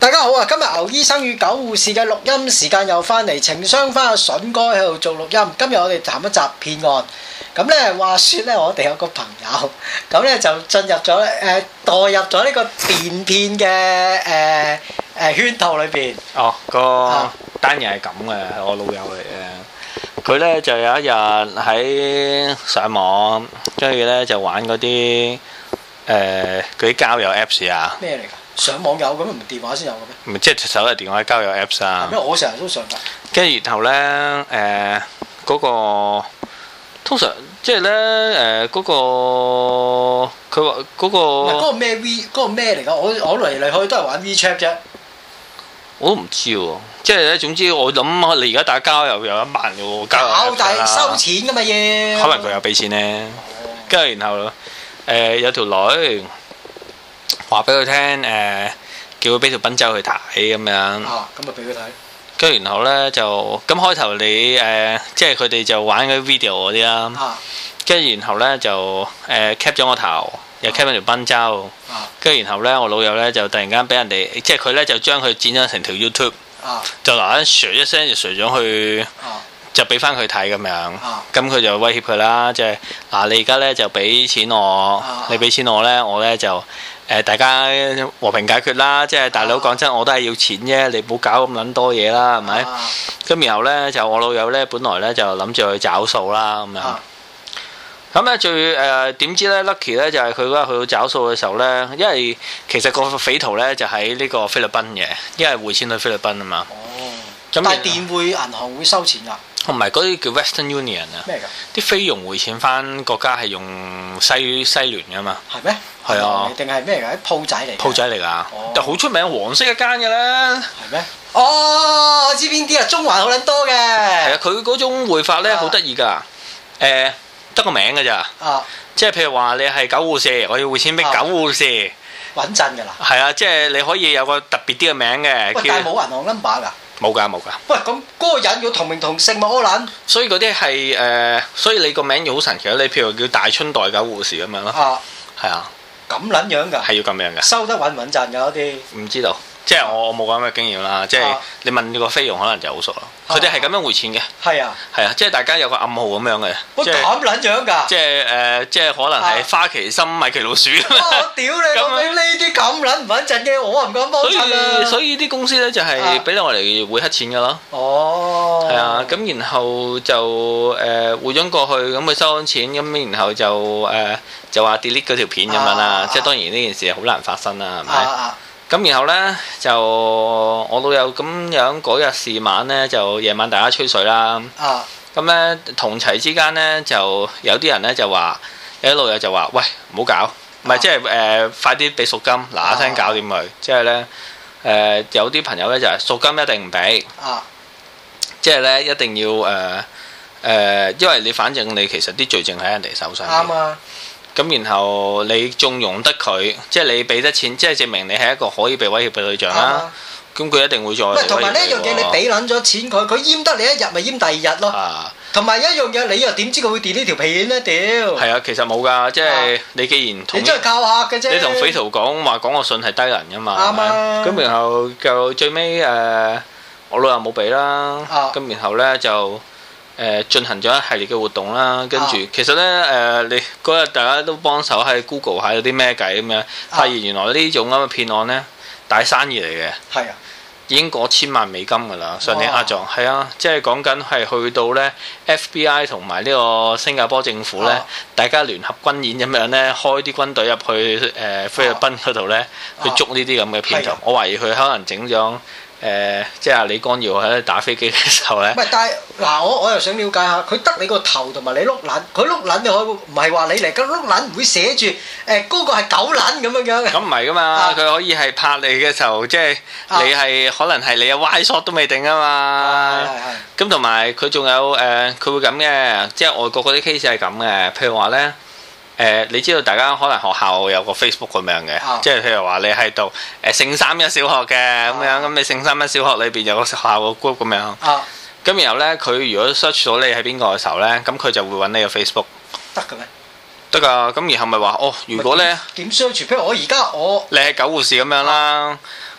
大家好啊！今日牛醫生與狗護士嘅錄音時間又翻嚟，情商翻阿筍哥喺度做錄音。今日我哋談一集騙案。咁咧話説咧，我哋有個朋友，咁咧就進入咗墮入咗呢個電騙嘅圈套裏邊。 哦，個單嘢係咁嘅，係我老友嚟嘅。佢咧就有一日喺上網，跟住咧就玩嗰啲交友 Apps 啊。 咩嚟㗎？上網有咁唔係電話先有嘅咩？ 唔係即係手提電話交友 Apps 啊。 因為我成日都上㗎。 跟住然後咧嗰個通常即係咧嗰個佢話嗰個唔係嗰個咩 V 嗰個咩嚟㗎？我嚟嚟去都係玩 WeChat 啫。 我都唔知喎，即係咧總之我諗你而家打交友有1萬嘅喎，交友 Apps 但係收錢㗎嘛要。 可能佢有俾錢咧。跟住然後有條女話俾佢聽叫佢俾條賓周去睇咁樣。 啊，咁咪俾佢睇。 跟住然後咧就咁開頭你即係佢哋就玩嗰啲 video 嗰啲啦。跟住然後咧就cap 咗我頭，又 cap 咗條賓周。跟住然後咧我老友咧就突然間俾人哋，即係佢咧就將佢剪咗成條 YouTube。就嗱一唰一聲就唰咗去。就俾翻佢睇咁樣，咁佢就威脅佢啦，即係嗱你而家咧就俾錢我，你俾錢我咧，我咧就大家和平解決啦，即係大佬講真，我都係要錢啫，你唔好搞咁撚多嘢啦，係咪？咁然後咧就我老友咧，本來咧就諗住去找數啦咁樣，咁咧最點知咧 lucky 咧就係佢嗰日去到找數嘅時候咧，因為其實個匪徒咧就喺呢個菲律賓嘅，因為匯錢去菲律賓啊嘛。 但係電匯銀行會收錢㗎。 同埋嗰啲叫 Western Union 啊， 咩㗎？ 啲菲傭匯錢翻國家係用西聯㗎嘛？ 係咩？ 係啊， 定係咩㗎？啲鋪仔嚟。鋪仔嚟㗎，就好出名，黃色一間㗎啦。 係咩？哦，我知邊啲啊？中環好撚多嘅。係啊，佢嗰種匯法咧好得意㗎，得個名㗎咋。即係譬如話你係狗護士，我要匯錢俾狗護士。 穩陣㗎啦。 係啊，即係你可以有個特別啲嘅名嘅。 喂，但係冇銀行 number 㗎。 冇㗎。 喂，咁嗰個人要同名同姓咪柯撚？ 所以嗰啲係所以你個名要好神奇，你譬如叫大春代狗護士咁樣咯。係啊。咁撚樣㗎？ 係要咁樣㗎。 收得穩唔穩陣㗎嗰啲？ 唔知道，即係我冇咁嘅經驗啦。即係你問個菲傭可能就好熟咯。佢哋係咁樣匯錢嘅。係啊，即係大家有個暗號咁樣嘅。 咁撚樣㗎？ 即係可能係花旗參、米奇老鼠。 我屌你！咁呢啲咁撚唔穩陣嘅，我唔敢幫襯啊！ 所以啲公司咧就係俾我嚟匯黑錢㗎咯。哦。係啊，咁然後就匯咗過去，咁佢收咗錢，咁然後就話 delete 嗰條片咁樣啦。即係當然呢件事好難發生啦，係咪？咁然後咧就我老友咁樣嗰日是晚咧就夜晚大家吹水啦。咁咧同齊之間咧就有啲人咧就話，有啲老友就話：喂，唔好搞，唔係即係快啲俾贖金，嗱嗱聲搞掂佢。即係咧有啲朋友咧就係贖金一定唔俾。即係咧一定要因為你反正你其實啲罪證喺人哋手上。啱啊。咁然後你縱容得佢，即係你俾得錢，即係證明你係一個可以被威脅嘅對象啦。咁佢一定會再嚟威脅你喎。同埋呢一樣嘢，你俾撚咗錢佢，佢閹得你一日咪閹第二日咯。同埋一樣嘢，你又點知佢會 delete 呢條片咧？屌！係啊，其實冇㗎，即係你既然同你真係靠客嘅啫。你同匪徒講個信係低能㗎嘛。啱啊。咁然後就最尾我老友冇俾啦。咁然後咧就。進行咗一系列嘅活動啦，跟住其實咧你嗰日大家都幫手喺 Google 下有啲咩計咁樣，發現原來呢種咁嘅騙案咧大生意嚟嘅，係啊，已經過千萬美金㗎啦，上年壓撞，係啊，即係講緊係去到咧 FBI 同埋呢個新加坡政府咧，大家聯合軍演咁樣咧，開啲軍隊入去菲律賓嗰度咧，去捉呢啲咁嘅騙徒，我懷疑佢可能整咗。即係阿李光耀喺度打飛機嘅時候咧，唔係，但係嗱，我又想了解下，佢得你個頭同埋你碌撚，佢碌撚就唔係話你嚟，個碌撚唔會寫住嗰個係狗撚咁樣樣嘅。咁唔係噶嘛，佢可以係拍你嘅時候，即係你係可能係你嘅歪 shot 都未定啊嘛。咁同埋佢仲有佢會咁嘅，即係外國嗰啲 case 係咁嘅，譬如話咧。你知道大家可能學校有個 Facebook 咁樣嘅，即係譬如話你喺度聖三一小學嘅咁樣，咁你聖三一小學裏邊有個學校個 group 咁樣，咁然後咧佢如果 search 到你係邊個嘅時候咧，咁佢就會揾你個 Facebook。得嘅咩？得㗎，咁然後咪話哦，如果咧點 search？譬如我而家你係狗護士咁樣啦。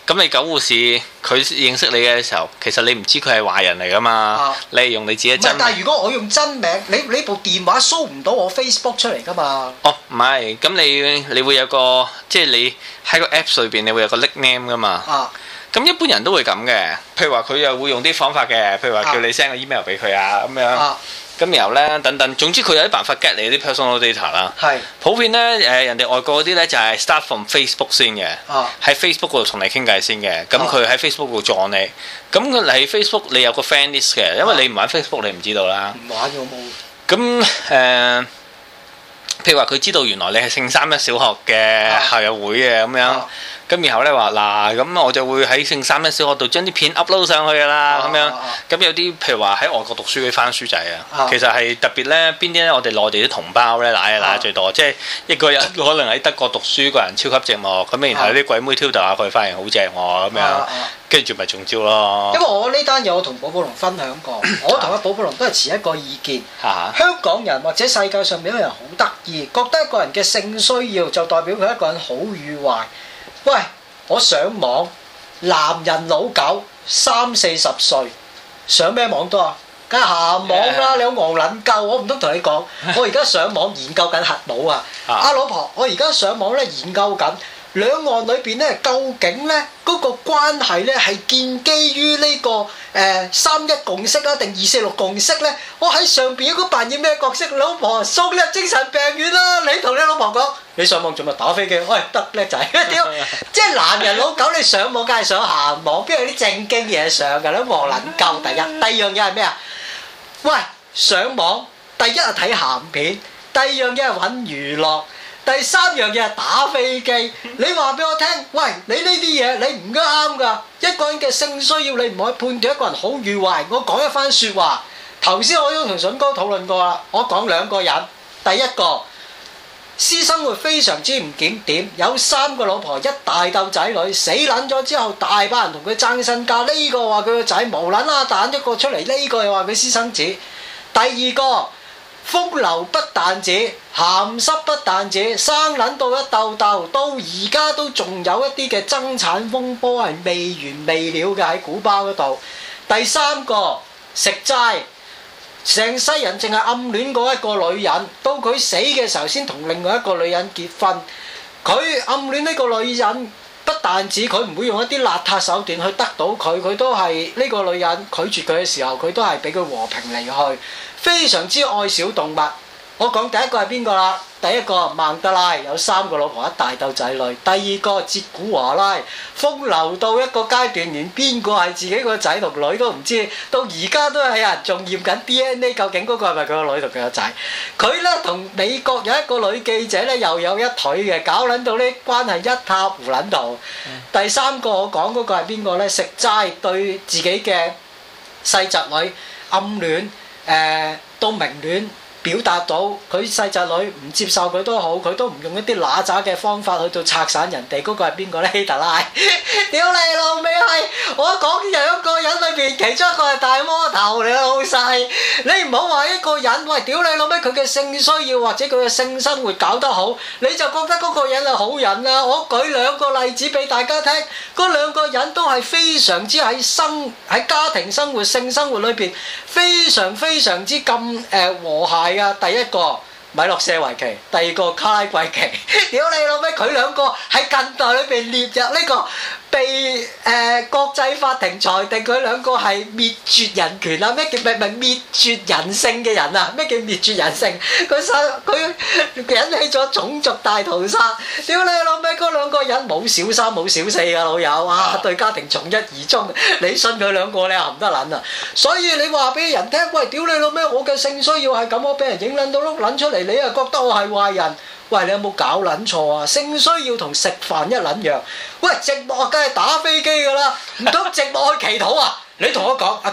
咁你狗護士佢認識你嘅時候，其實你唔知佢係壞人嚟噶嘛，你係用你自己真名。 但係如果我用真名，你部電話 show 唔到我 Facebook 出嚟噶嘛？ 哦，唔係，咁你會有個即係你喺個 Apps 裏邊，你會有個 nickname 噶嘛？咁一般人都會咁嘅，譬如話佢又會用啲方法嘅，譬如話叫你 send 個 email 俾佢啊咁樣。咁然後咧等等，總之佢有啲辦法 get 你啲 personal data 啦。係。普遍咧人哋外國嗰啲咧就係 start from Facebook 先嘅，喺 Facebook 嗰度同你傾偈先嘅。咁佢喺 Facebook 度撞你，咁佢喺 Facebook 你有個 friend list 嘅，因為你唔玩 Facebook 你唔知道啦。 唔玩我冇。 咁譬如話佢知道原來你係聖三一小學嘅校友會嘅咁樣。咁然後咧話嗱，咁我就會喺聖三一小學度將啲片 upload 上去㗎啦，咁樣。咁有啲譬如話喺外國讀書嗰啲番書仔啊，其實係特別咧邊啲咧？我哋內地啲同胞咧揦得最多，即係一個人可能喺德國讀書，個人超級寂寞，咁然後有啲鬼妹挑逗下佢，發現好正喎咁樣，跟住咪中招咯。 因為我呢單嘢我同寶寶龍分享過，我同阿寶寶龍都係持一個意見。香港人或者世界上面有人好得意，覺得一個人嘅性需要就代表佢一個人好與壞。喂，我上網，男人老狗30-40歲，上咩網多啊？梗係鹹網啦！你好戇撚鳩，我唔通同你講，我而家上網研究緊核武啊！阿老婆，我而家上網咧研究緊兩岸裏邊咧，究竟咧嗰個關係咧係建基於呢個3-1共識啊，定2-4-6共識咧？我喺上邊應該扮演咩角色？老婆送你入精神病院啦！你同你老婆講，你上網做乜打飛機？喂，得叻仔！屌，即係男人老狗，你上網梗係上鹹網，邊有啲正經嘢上㗎？你戇撚鳩！第一，第二樣嘢係咩啊？喂，上網第一係睇鹹片，第二樣嘢係揾娛樂。第三樣嘢係打飛機，你話俾我聽，喂，你呢啲嘢你唔啱㗎。一個人嘅性需要你唔可以判斷一個人好與壞。我講一番説話，頭先我都同筍哥討論過啦。我講兩個人，第一個私生活非常之唔檢點，有3個老婆一大竇仔女，死撚咗之後大把人同佢爭身家。呢個話佢個仔無撚啦彈一個出嚟，呢個又話佢私生子。第二個風流不但止，鹹濕不但止，生撚到一竇竇，到而家都仲有一啲嘅爭產風波係未完未了嘅喺古巴嗰度。第三個食齋，成世人淨係暗戀過一個女人，到佢死嘅時候先同另外一個女人結婚。佢暗戀呢個女人，不但止佢唔會用一啲邋遢手段去得到佢，佢都係呢個女人拒絕佢嘅時候，佢都係俾佢和平離去。非常之愛小動物。我講第一個係邊個啦？第一個曼德拉有3個老婆一大竇仔女。第二個哲古華拉風流到一個階段，連邊個係自己個仔同女都唔知，到而家都係有人仲驗緊 DNA， 究竟嗰個係咪佢個女同佢個仔？佢咧同美國有一個女記者咧又有一腿嘅，搞撚到呢關係一塌糊撚到。第三個我講嗰個係邊個咧？食齋對自己嘅細侄女暗戀，到明戀。表達到佢細侄女唔接受佢都好，佢都唔用一啲揦渣嘅方法去到拆散人哋。嗰個係邊個咧？希特拉！屌你老味係！我講2個人裏邊，其中一個係大魔頭，你老細！你唔好話一個人，喂，屌你老味佢嘅性需要或者佢嘅性生活搞得好，你就覺得嗰個人係好人啦。我舉2個例子俾大家聽，嗰2個人都係非常之喺家庭生活、性生活裏邊非常非常之咁和諧。第一個米洛舍維奇，第二個卡拉季奇。屌你老味，佢2個喺近代裏邊列入呢個被國際法庭裁定佢2個係滅絕人權啊！咩叫滅絕人性嘅人啊？咩叫滅絕人性？佢引起咗種族大屠殺。屌你老味，嗰2個人冇小3冇小4㗎老友啊！對家庭從一而終，你信佢2個你又唔得撚啊！所以你話俾人聽，喂，屌你老味，我嘅性需要係咁，我俾人影撚到碌撚出嚟，你又覺得我係壞人？喂，你有冇搞撚錯啊？性需要同食飯一撚樣。喂，寂寞梗係打飛機㗎啦，唔通寂寞去祈禱啊？你同我講，阿狗，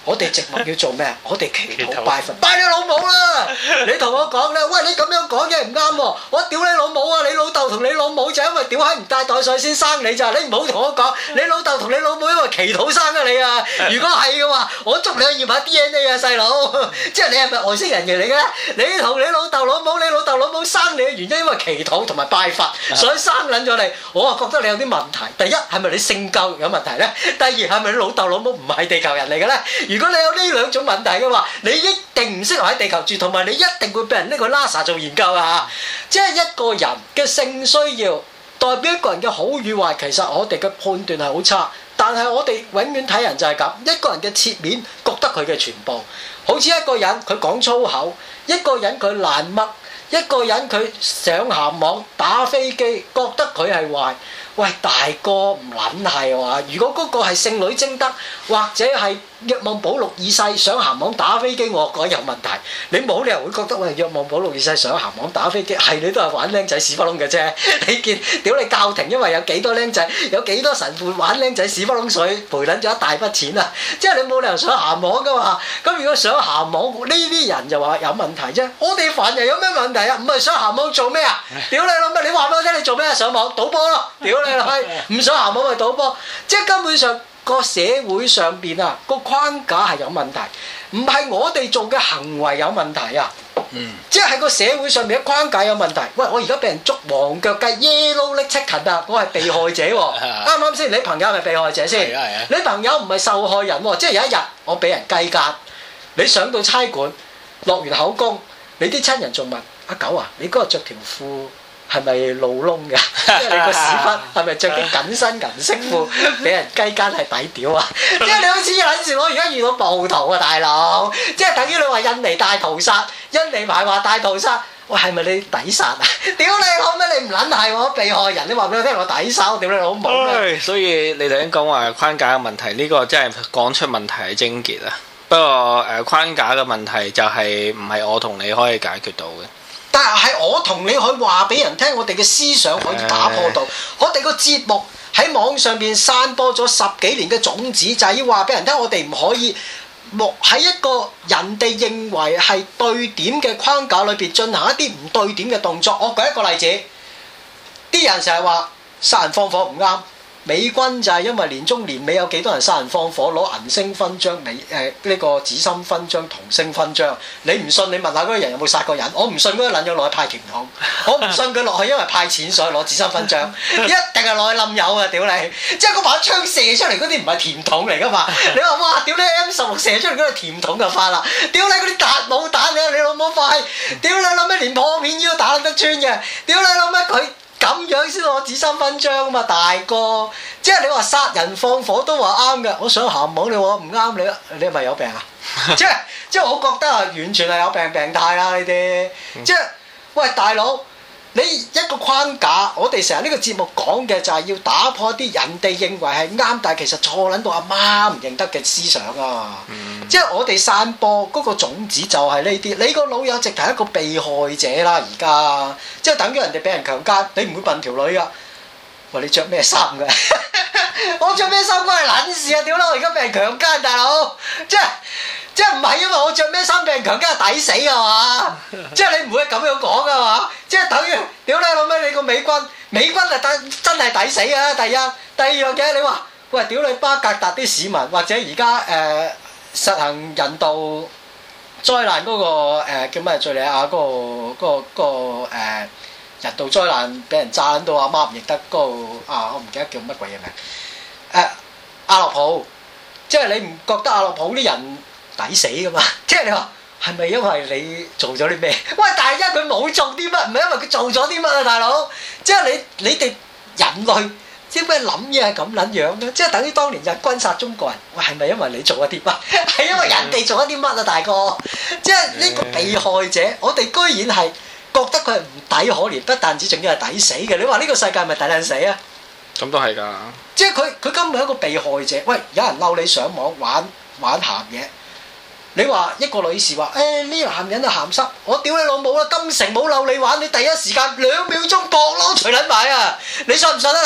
我哋寂寞要做咩？我哋祈禱拜佛，拜你老母啦！你同我講咧，喂，你咁樣講嘢唔啱喎！我屌你老母啊！你老豆同你老母就因為屌閪唔帶袋水先生你咋？你唔好同我講，你老豆同你老母因為祈禱生啊你啊！如果係嘅話，我捉你去驗下 DNA 啊細佬！即係你係咪外星人嚟嘅？你同你老豆老母，你老豆老母生你嘅原因因為祈禱同埋拜佛，所以生撚咗你。我啊覺得你有啲問題。第一係咪你性教育有問題咧？第二係咪你老豆老母唔係地球人嚟嘅咧？如果你有呢兩種問題嘅話，你一定唔適合喺地球住，同埋你一定會俾人拎去 NASA 做研究啊！即係一個人嘅性需要代表一個人嘅好與壞，其實我哋嘅判斷係好差，但係我哋永遠睇人就係咁，一個人嘅切面覺得佢嘅全部，好似一個人佢講粗口，一個人佢爛乜，一個人佢上鹹網打飛機，覺得佢係壞。喂，大哥唔撚係話，如果嗰個係聖女貞德，或者係若望保祿二世上鹹網打飛機，我覺得有問題。你冇理由會覺得喂，若望保祿二世上鹹網打飛機，係你都係玩僆仔屎忽窿嘅啫。你見屌你教廷，因為有幾多僆仔，有幾多神父玩僆仔屎忽窿水，賠撚咗一大筆錢啊！即係你冇理由上鹹網噶嘛。咁如果上鹹網呢啲人就話有問題啫。我哋凡人有咩問題啊？唔係上鹹網做咩啊？屌你老乜？你話俾我聽，你做咩啊？上網賭波咯！屌你！唔想行冇咪賭波，即係根本上個社會上邊啊個框架係有問題，唔係我哋做嘅行為有問題啊，即係個社會上面嘅框架有問題。喂，我而家俾人捉黃腳雞 yellow leg chicken啊，我係被害者喎，啱唔啱先？你朋友係咪被害者先？你朋友唔係受害人喎，即係有一日我俾人雞姦，你上到差館落完口供，你啲親人仲問阿狗啊，你嗰日着條褲係咪露窿㗎？即係你個屎忽係咪着啲緊身銀色褲？俾人雞姦係抵屌啊！即係你好似有陣時，我而家遇到暴徒啊，大佬！即係等於你話印尼大屠殺，印尼排話大屠殺，喂係咪你抵殺啊？屌你老咩！你唔撚係我被害人，你話俾我聽我抵殺，我屌你老母！ 所以你頭先講話框架嘅問題，呢個真係講出問題嘅症結啊！不過框架嘅問題就係唔係我同你可以解決到嘅。 但係我同你去話俾人聽，我哋嘅思想可以打破到。我哋個節目喺網上邊散播咗10幾年嘅種子，就係要話俾人聽，我哋唔可以喺一個人哋認為係對點嘅框架裏邊進行一啲唔對點嘅動作。我舉一個例子，啲人成日話殺人放火唔啱。美軍就係因為年中年尾有幾多人殺人放火攞銀星勳章、呢個紫心勳章、銅星勳章，你唔信你問下嗰個人有冇殺過人？我唔信嗰個撚樣攞去派甜筒，我唔信佢落去因為派錢所以攞紫心勳章，一定係攞去冧友啊！屌你，即係嗰把槍射出嚟嗰啲唔係甜筒嚟噶嘛？你話哇，屌你 M16射出嚟嗰個甜筒就發啦！屌你嗰啲達冇彈你老母快！屌你諗咩連破片腰打得穿嘅？屌你諗咩佢？咁樣先攞紫心勳章啊嘛，大哥！即係你話殺人放火都話啱嘅，我想鹹網你話唔啱你係咪有病啊？即係我覺得啊，完全係有病態啦呢啲。即係喂大佬，你一個框架，我哋成日呢個節目講嘅就係要打破啲人哋認為係啱，但係其實錯撚到阿媽唔認得嘅思想啊！即係我哋散播嗰個種子就係呢啲，你個老友直頭係一個被害者啦！而家即係等於人哋俾人強姦，你唔會問條女㗎。喂，你着咩衫㗎？我着咩衫關你撚事啊！屌啦，我而家俾人強姦，大佬，即係唔係因為我着咩衫俾人強姦抵死㗎嘛？即係你唔會咁樣講㗎嘛？即係等於屌你老味，你個美軍係真係抵死啊！第一，第二樣嘢你話喂，屌你巴格達啲市民或者而家實行人道災難嗰個叫咩？敍利亞嗰個人道災難俾人炸到阿媽唔認得嗰個我唔記得叫乜鬼嘢名阿勒普，即係你唔覺得阿勒普啲人抵死噶嘛？即係你話係咪因為你做咗啲咩？喂，但係因為佢冇做啲乜，唔係因為佢做咗啲乜啊，大佬！即係你哋人類。點解諗嘢係咁撚樣咧？即係等於當年日軍殺中國人，喂係咪因為你做咗啲乜？係因為人哋做咗啲乜啊，大哥！即係呢個被害者，我哋居然係覺得佢係唔抵可憐，不但止仲要係抵死嘅。你話呢個世界係咪抵撚死啊？ 咁都係㗎。 即係佢根本係一個被害者。喂，有人嬲你上網玩鹹嘢，你話一個女士話呢個男人啊鹹濕，我屌你老母啦！金城冇嬲你玩，你第一時間2秒鐘搏撈除撚埋啊！你信唔信啊嗱？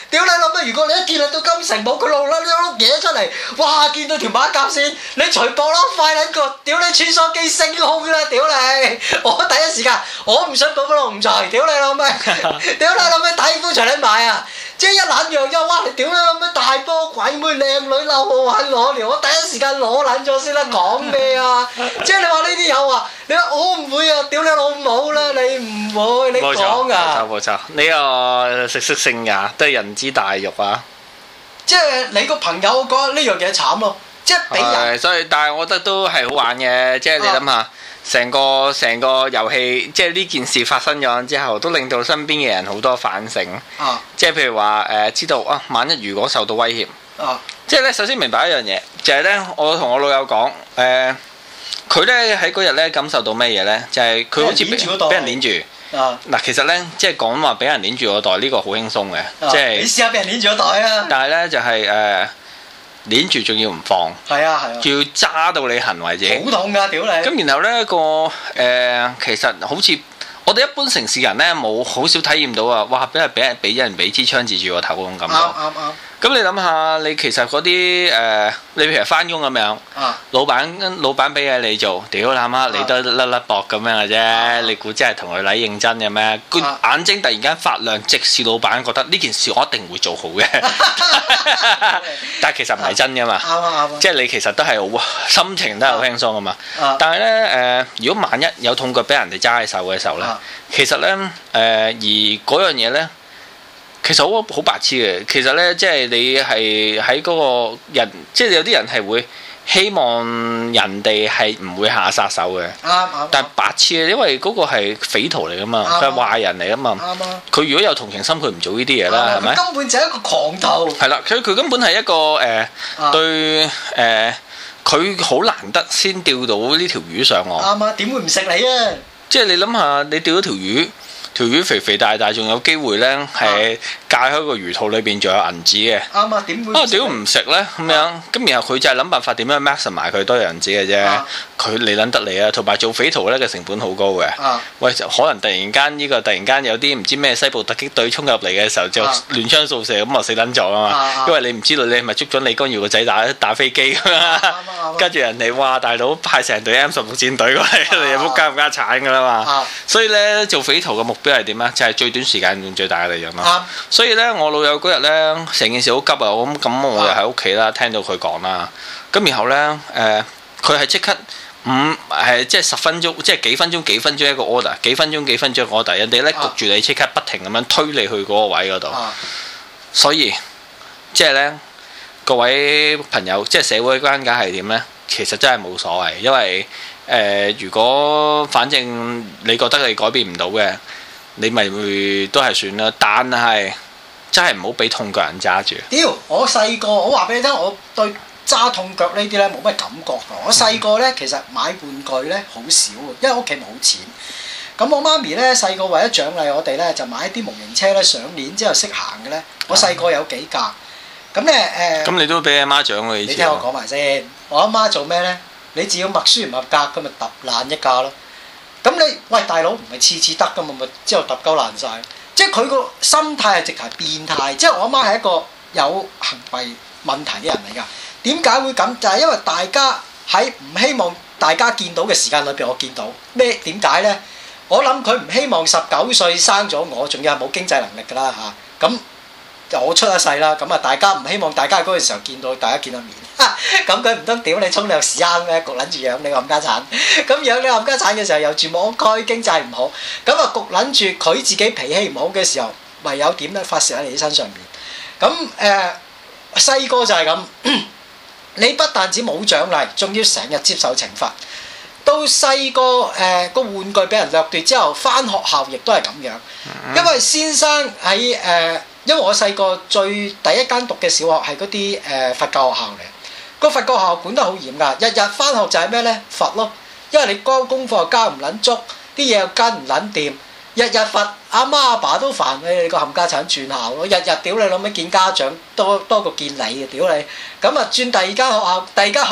屌你老味！如果你一見到金城武佢露甩碌嘢出嚟，哇！見到條馬甲線，你除膊咯，快撚過！屌你穿梭機升空啦！屌你！我第一時間我唔想嗰個龍才，屌你老味！屌你老味底褲除你買啊！即係一撚樣又哇！屌你老味大波鬼妹靚女嬲我揾攞料，我第一時間攞撚咗先啦！講咩啊？即係你話呢啲有啊？你話我唔會啊！屌你老母啦！你唔會你講啊？ 冇錯，呢個食色性也都係人之大欲啊！ 即係你個朋友覺得呢樣嘢慘咯，即係俾人。 所以但係我覺得都係好玩嘅，即係你諗下，成個遊戲，即係呢件事發生咗之後，都令到身邊嘅人好多反省。即係譬如話知道啊，萬一如果受到威脅。即係咧，首先明白一樣嘢，就係咧，我同我老友講佢咧喺嗰日咧感受到咩嘢咧？就係佢好似俾人攆住。嗱，其實咧，即係講話俾人攆住個袋呢個好輕鬆嘅，即係你試下俾人攆住個袋啊！ 但係咧就係攆住仲要唔放， 係啊， 仲要揸到你痕為止， 好痛㗎！屌你！咁然後咧其實好似我哋一般城市人咧冇好少體驗到啊！哇，俾人俾支槍指住個頭嗰種感覺。啱。咁你諗下，你其實嗰啲你譬如翻工咁樣，老闆俾嘢你做，屌你媽，你都甩甩膊咁樣嘅啫，你估真係同佢嚟認真嘅咩？佢眼睛突然間發亮，直視老闆覺得呢件事我一定會做好嘅，但係其實唔係真㗎嘛，即係你其實都係好心情都係好輕鬆㗎嘛。但係咧如果萬一有痛腳俾人哋揸喺手嘅時候咧，其實咧而嗰樣嘢咧。其實好白痴嘅，其實咧即係你係喺嗰個人，即係有啲人係會希望人哋係唔會下殺手嘅。但係白痴嘅，因為嗰個係匪徒嚟噶嘛，佢係壞人嚟噶嘛。佢如果有同情心，佢唔做呢啲嘢啦，係咪？ 根本就係一個狂徒。係啦， 佢根本係一個對佢好難得先釣到呢條魚上岸。啱啊！點會唔食你啊？即係你諗下，你釣咗條魚。條魚肥肥大大，仲有機會咧係介喺個魚肚裏邊，仲有銀紙嘅。啱啊！點會？屌唔食咧咁樣，咁然後佢就係諗辦法點樣 max 埋佢多銀紙嘅啫。佢理撚得你啊！同埋做匪徒咧嘅成本好高嘅。喂，可能突然間有啲唔知咩西部突擊隊衝入嚟嘅時候，就亂槍掃射咁啊死撚咗啊嘛！因為你唔知道你係咪捉咗李光耀個仔打飛機㗎嘛？跟住人哋哇大佬派成隊 M16戰隊過嚟，你又仆家唔家產㗎啦嘛！所以咧做匪徒嘅目標係點啊？就係最短時間用最大嘅利潤咯。所以咧，我老友嗰日咧，成件事好急啊！咁我就喺屋企啦，聽到佢講啦。咁然後咧，佢係即刻即係10分鐘，即係幾分鐘一個 order， 幾分鐘一個 order。人哋咧焗住你，即刻不停咁樣推你去嗰個位嗰度。所以即係咧，各位朋友，即係社會關係係點咧？其實真係冇所謂，因為如果反正你覺得你改變唔到嘅。你咪會都係算啦，但係真係唔好俾痛腳人揸住。屌！我細個，我話俾你聽，我對揸痛腳呢啲咧冇乜感覺㗎。我細個咧其實買玩具咧好少嘅，因為屋企冇錢。咁我媽咪咧細個為咗獎勵我哋咧，就買啲模型車咧上年之後識行嘅咧。我細個有幾架。咁咧咁你都俾阿媽獎喎？你聽我講埋先。我阿媽做咩咧？你只要默書唔合格，咁咪揼爛一架咯。咁你喂大佬唔係次次得噶嘛？咪之後揼鳩爛晒，即係佢個心態係直頭變態。即係我阿媽係一個有行為問題嘅人嚟㗎。點解會咁？就係因為大家喺唔希望大家見到嘅時間裏邊，我見到咩？點解咧？我諗佢唔希望19歲生咗我，仲要係冇經濟能力㗎啦嚇。咁我出咗世啦，咁啊大家唔希望大家嗰個時候見到大家見到面。咁佢唔通屌你沖涼屎坑咩？焗撚住養你冚家產，咁養你冚家產嘅時候又住冇區，經濟唔好，咁啊焗撚住佢自己脾氣唔好嘅時候，唯有點咧發泄喺你身上面。咁細個就係咁，你不但止冇獎勵，仲要成日接受懲罰。到細個個玩具俾人掠奪之後，返學校亦都係咁樣。因為先生喺因為我細個第一間讀嘅小學係嗰啲佛教學校嚟。個佛教學校管得好嚴㗎，日日返學就係咩咧？罰咯，因為你交功課又交唔撚足，啲嘢又跟唔撚掂，日日罰，阿媽阿爸都煩你個冚家產轉校咯，日日屌你老味見家長多過見你嘅，屌你，咁啊轉第二間學校，第二間學校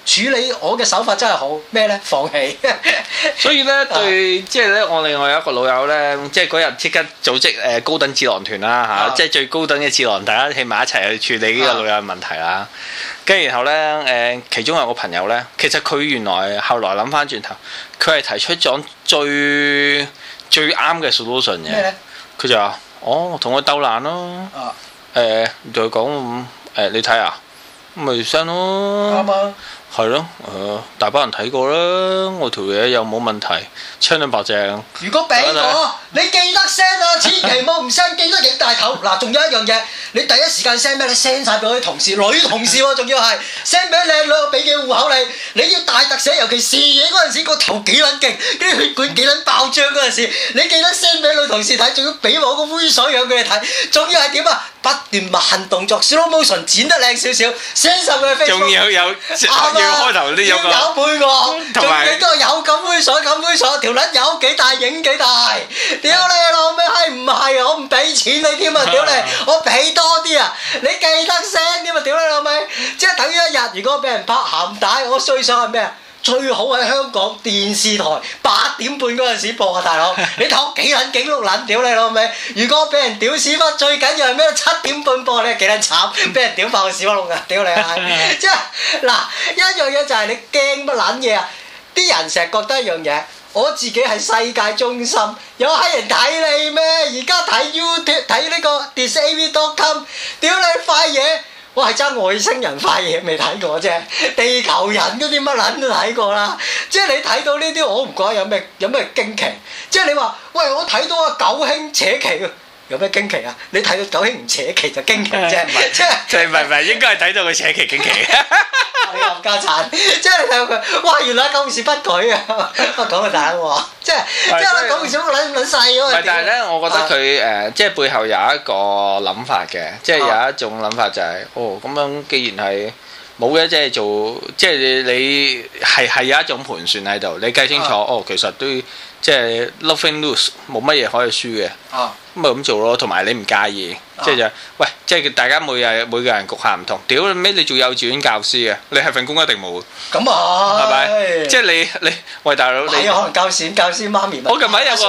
處理我嘅手法真係好咩咧？放棄。 所以咧對，即係咧我另外有一個老友咧，即係嗰日即刻組織高等智囊團啦嚇，即係最高等嘅智囊，大家企埋一齊去處理呢個老友嘅問題啦。跟住然後咧其中有個朋友咧，其實佢原來後來諗翻轉頭，佢係提出咗最啱嘅 solution 嘅。咩咧？佢就話：同佢鬥爛咯。同佢講你睇啊，咁咪 send 咯。啱啊。係咯，大把人睇過啦，我條嘢又冇問題，青靚白淨。如果俾我，你記得 send 啊，千祈冇唔 send，記得影大頭。嗱，仲有一樣嘢，你第一時間 send 咩？你 send 曬俾我啲同事，女同事喎，仲要係 send 俾靚女，我俾嘅戶口你要大特寫，尤其試嘢嗰陣時，個頭幾撚勁，啲血管幾撚爆脹嗰陣時，你記得 send 俾女同事睇，仲要俾我個猥瑣樣俾你睇，仲要係點啊？不斷慢動作 slow motion 剪得靚少少 ，send 上去 Facebook。仲要有開頭呢有個。有配樂，仲要幾多有咁猥瑣，條撚有幾大影幾大。屌你老味閪唔係我唔俾錢你添啊！屌你，我俾多啲啊！你記得 send 添啊！屌你老味，即係等於一日如果俾人拍鹹帶，我最想係咩啊？最好喺香港電視台8點半嗰陣時播啊，大佬！你睇我幾撚勁碌撚，屌你老味！如果俾人屌屎忽，最緊要係咩？7點半播你係幾撚慘？俾人屌爆個屎窟窿啊！屌你啊！即係嗱，一樣嘢就係你驚乜撚嘢啊？啲人成日覺得一樣嘢，我自己係世界中心，有閪人睇你咩？而家睇 YouTube 睇呢個 DisAV.com， 屌你塊嘢！我係爭外星人塊嘢未睇過啫，地球人嗰啲乜撚都睇過啦。即係你睇到呢啲，我唔覺得有咩驚奇。即係你話，喂，我睇到阿九兄扯旗喎，有咩驚奇啊？你睇到九兄唔扯旗就驚奇啫。即係唔係應該係睇到佢扯旗驚奇。你冚家鏟，即係你睇到佢，哇！原來九事不舉啊！講個大喎，即係九事不撚細嗰個。但係咧，我覺得佢即係背後有一個諗法嘅，即係有一種諗法就係，咁樣既然係冇嘅，即係做，即係你係有一種盤算喺度，你計清楚，其實都即係 nothing lose，冇乜嘢可以輸嘅。咁咪咁做咯，同埋你唔介意，即係喂，即係大家每個人局限唔同。屌你咩？你做幼稚園教師嘅，你係份工一定冇。咁啊，係咪？即係你喂大佬，你可能教師媽咪。我近排有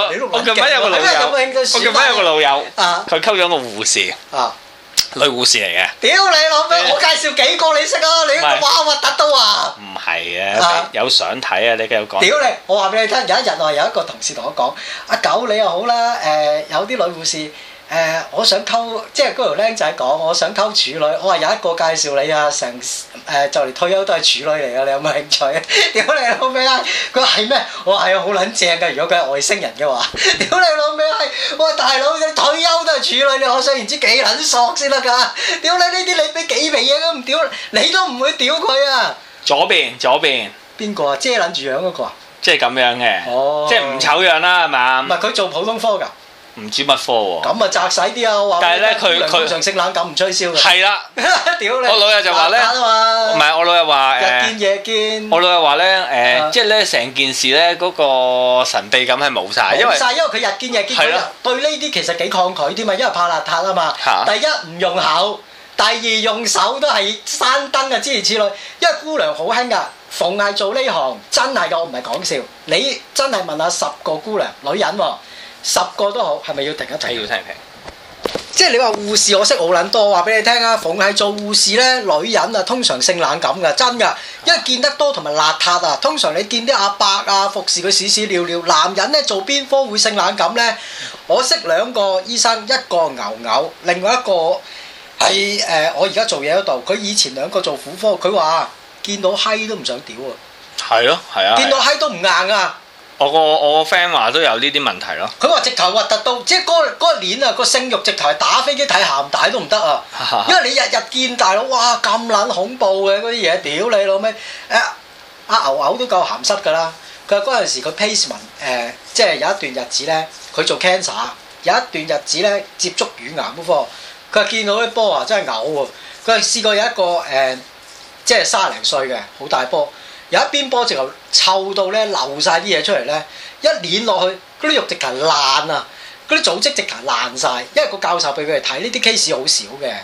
個老友，佢溝咗個護士。女護士嚟嘅。屌你老味！我介紹幾個你識啊？你哇核突到啊！唔係啊，有相睇啊！你繼續講。屌你！我話俾你聽，有一日我有一個同事同我講：阿狗你又好啦，有啲女護士。我想溝，即係嗰條僆仔講，我想溝處女。我話有一個介紹你啊，就嚟退休都係處女嚟㗎，你有冇興趣啊？屌你老味啊！佢話係咩？我話係啊，好撚正㗎！如果佢係外星人嘅話，屌你老味啊！我話大佬，你退休都係處女，你可想而知幾撚索先得㗎？屌你呢啲你俾幾皮嘢都唔屌，你都唔會屌佢啊！左邊。邊個啊？遮撚住樣嗰個啊？即係咁樣嘅，即係唔醜樣啦，係嘛？唔係佢做普通科㗎。唔知乜科喎？咁啊，窄細啲啊！我話，但係咧，佢通常性冷感唔吹簫嘅。係啦，屌你！我老友就話咧，唔係我老友話日見夜見。我老友話咧，即係咧成件事咧嗰個神秘感係冇曬，因為佢日見夜見，佢對呢啲其實幾抗拒添嘛，因為怕邋遢啊嘛。第一唔用口，第二用手都係閂燈啊，諸如此類。因為姑娘好興㗎，逢係做呢行真係㗎，我唔係講笑。你真係問下10個姑娘，女人喎。10個都好，係咪要停一停？要停。即係你話護士，我識好撚多，話俾你聽啊！逢係做護士咧，女人啊，通常性冷感㗎，真㗎。因為見得多同埋邋遢啊。通常你見啲阿伯啊，服侍佢屎屎尿尿。男人咧做邊科會性冷感咧？我識2個醫生，一個牛，另外一個係我而家做嘢嗰度。佢以前2個做婦科，佢話見到閪都唔想屌啊。係咯，係啊。見到閪都唔硬啊！我個 friend 話都有呢啲問題咯。佢話直頭核突到，即係嗰個年啊，個性慾直頭係打飛機睇鹹帶都唔得啊！因為你日日見大佬，哇咁撚恐怖嘅嗰啲嘢，屌你老味！阿牛都夠鹹濕㗎啦。佢話嗰陣時佢 placement 即係有一段日子咧，佢做 cancer， 有一段日子咧接觸乳癌嗰科。佢話見到啲波啊，真係嘔喎！佢話試過有一個即係30零歲嘅好大波。有一邊波直頭臭到咧流曬啲嘢出嚟咧，一攣落去嗰啲肉直頭爛啊！嗰啲組織直頭爛曬，因為個教授俾佢哋睇呢啲 case 好少嘅，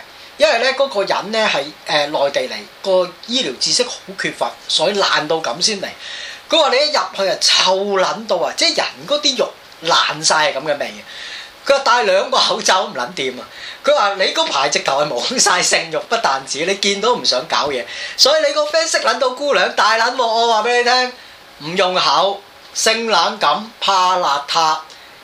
因為咧嗰個人咧係內地嚟，個醫療知識好缺乏，所以爛到咁先嚟。佢話你一入去啊臭撚到啊，即係人嗰啲肉爛晒係咁嘅味嘅。佢話戴2個口罩唔撚掂啊！佢話你嗰排直頭係冇晒性慾，不但止，你見到唔想搞嘢。所以你個 friend 識撚到姑娘大撚喎，我話俾你聽，唔用口，性冷感，怕邋遢，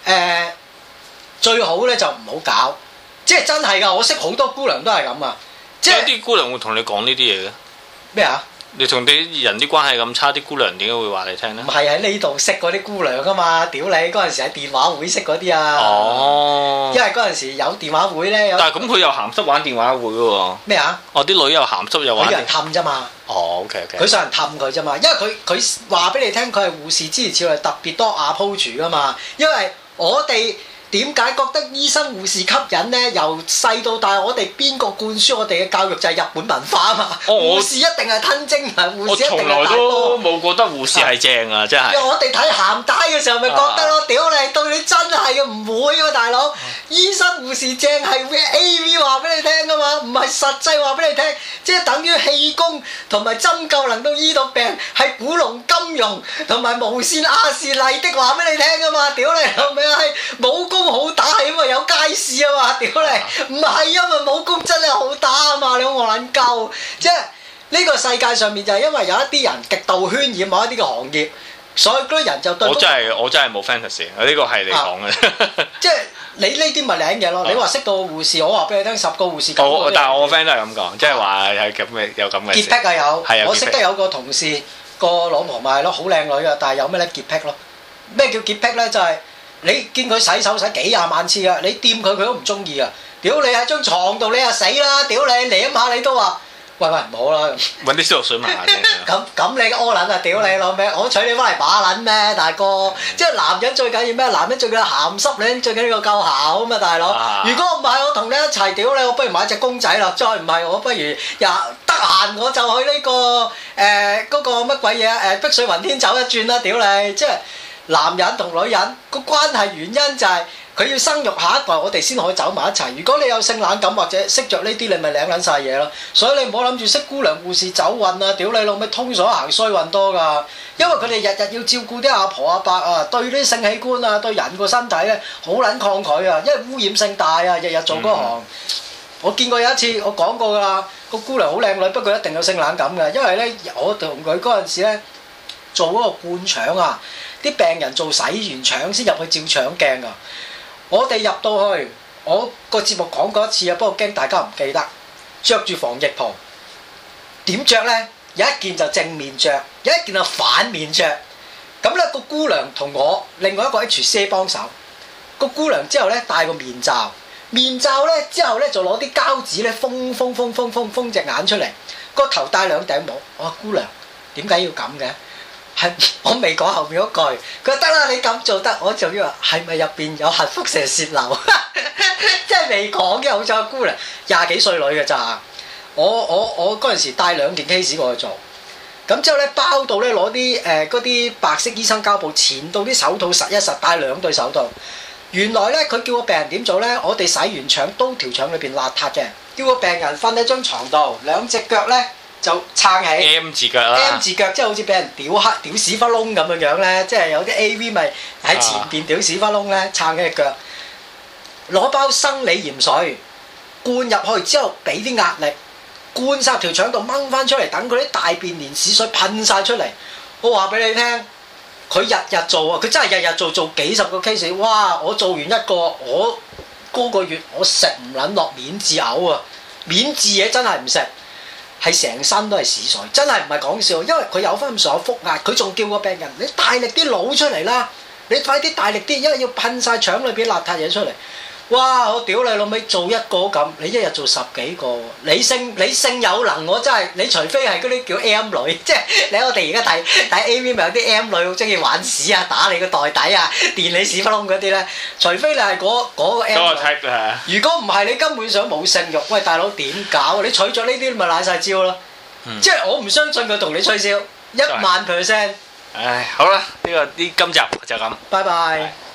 最好咧就唔好搞。即係真係㗎，我識好多姑娘都係咁啊！即係啲姑娘會同你講呢啲嘢嘅咩啊？ 你同啲人啲關係咁差，啲姑娘點解會話你聽呢？ 唔係喺呢度識嗰啲姑娘㗎嘛？屌你嗰陣時喺電話會識嗰啲啊！ 哦， 因為嗰陣時有電話會咧。 但係咁佢又鹹濕玩電話會喎。 咩啊？ 我啲女又鹹濕又玩。 佢有人氹啫嘛。 哦 ，OK OK。 佢想人氹佢啫嘛，因為佢話俾你聽，佢係護士之前特別多 approach 㗎嘛。因為我哋點解覺得醫生護士吸引呢？由細到大，我哋邊個灌輸我哋嘅教育就係日本文化啊嘛。護士一定係吞精啊！護士一定係大波。我從來都冇覺得護士係正啊！真係。 因為我哋睇鹹帶嘅時候咪覺得咯，屌你對你真係嘅唔會喎，大佬。醫生護士正係 AV 話俾你聽㗎嘛，唔係實際話俾你聽，即係等於氣功同埋針灸能夠醫到病，係古龍金庸同埋無線亞視麗的話俾你聽㗎嘛，屌你老味係武功好打啊嘛，有街市啊嘛，屌你，唔係因為武功真係好打啊嘛，你我撚鳩，即係呢個世界上面就係因為有一啲人極度渲染某一啲嘅行業，所以嗰啲人就對我真係冇 fantasy， 呢個係你講嘅。 即係你呢啲咪靚嘢咯？你話識到護士，我話俾你聽10個護士。 但係我個 friend 都係咁講，即係話係咁嘅，有咁嘅。 潔癖啊有， 係啊， 我識得有個同事個老婆咪係咯，好靚女㗎，但係有咩咧潔癖咯？咩叫潔癖咧？就係你見佢洗手洗幾廿萬次㗎，你掂佢都唔中意㗎。屌你喺張床度你就死啦！屌你舐下你都話。喂唔好啦， 揾啲消毒水抹下先。 咁你屙撚啊！屌你老味，我娶你翻嚟把撚咩，大哥？即係男人最緊要咩？男人最緊要鹹濕，你最緊要夠姣啊嘛，大佬！如果唔係我同你一齊，屌你，我不如買隻公仔啦。再唔係我不如得閒我就去呢個嗰個乜鬼嘢碧水雲天走一轉啦！屌你，即係男人同女人個關係原因就係。佢要生育下一代，我哋先可以走埋一齊。如果你有性冷感或者識着呢啲，你咪領撚晒嘢咯。所以你唔好諗住識姑娘護士走運啊！屌你老味，通常行衰運多㗎。因為佢哋日日要照顧啲阿婆阿伯啊，對啲性器官啊，對人個身體咧好撚抗拒啊，因為污染性大啊，日日做嗰行。我見過有一次，我講過㗎啦，個姑娘好靚女，不過一定有性冷感㗎，因為咧我同佢嗰陣時咧做嗰個灌腸啊，啲病人做洗完腸先入去照腸鏡㗎。我哋入到去，我個節目講過一次啊，不過驚大家唔記得。着住防疫袍，點着呢？有一件就正面着，有一件就反面着。咁呢個姑娘同我另外一個 HC 幫手，個姑娘之後呢戴個面罩，面罩呢之後呢就攞啲膠紙呢封隻眼出嚟，個頭戴2頂帽。我話姑娘點解要咁嘅？係我未講後面嗰句，佢話得啦，你咁做得，我仲要話係咪入邊有核輻射泄漏？即係未講嘅，好彩姑娘20幾歲女嘅咋。我嗰陣時帶2件 case 過去做，咁之後咧包到咧攞啲嗰啲白色醫生膠布纏到啲手套實一實，戴2對手套。原來咧佢叫個病人點做咧？我哋洗完腸都條腸裏邊邋遢嘅，叫個病人瞓喺張床度，2隻腳咧。就撐起 M 字腳啦 ，M 字腳即係好似俾人屌屎忽窿咁樣咧，即係有啲 AV 咪喺前邊屌屎忽窿咧，撐起隻腳，攞包生理鹽水灌入去之後，俾啲壓力灌曬條腸度掹翻出嚟，等佢啲大便連屎水噴晒出嚟。我話俾你聽，佢日日做啊，佢真係日日做幾10個 case，哇！我做完一個，我嗰個月我食唔撚落面字嘔啊，面字嘢真係唔食。係成身都係屎水，真係唔係講笑，因為佢有翻咁上下腹壓，佢仲叫個病人你大力啲攞出嚟啦，你快啲大力啲，因為要噴晒腸裏邊邋遢嘢出嚟。哇！我屌你老味，做一個咁，你一日做10幾個，你性有能，我真係你除非係嗰啲叫 M 女，即係你我哋而家睇 AV 咪有啲 M 女好中意玩屎啊，打你個袋底啊，電你屎窟窿嗰啲咧，除非你係嗰個 M 女。如果唔係，你根本上冇性慾，喂大佬點搞？你取咗呢啲咪賴晒招咯。即係我唔相信佢同你吹簫，10000%。 唉，好啦，呢今集就咁。 拜拜。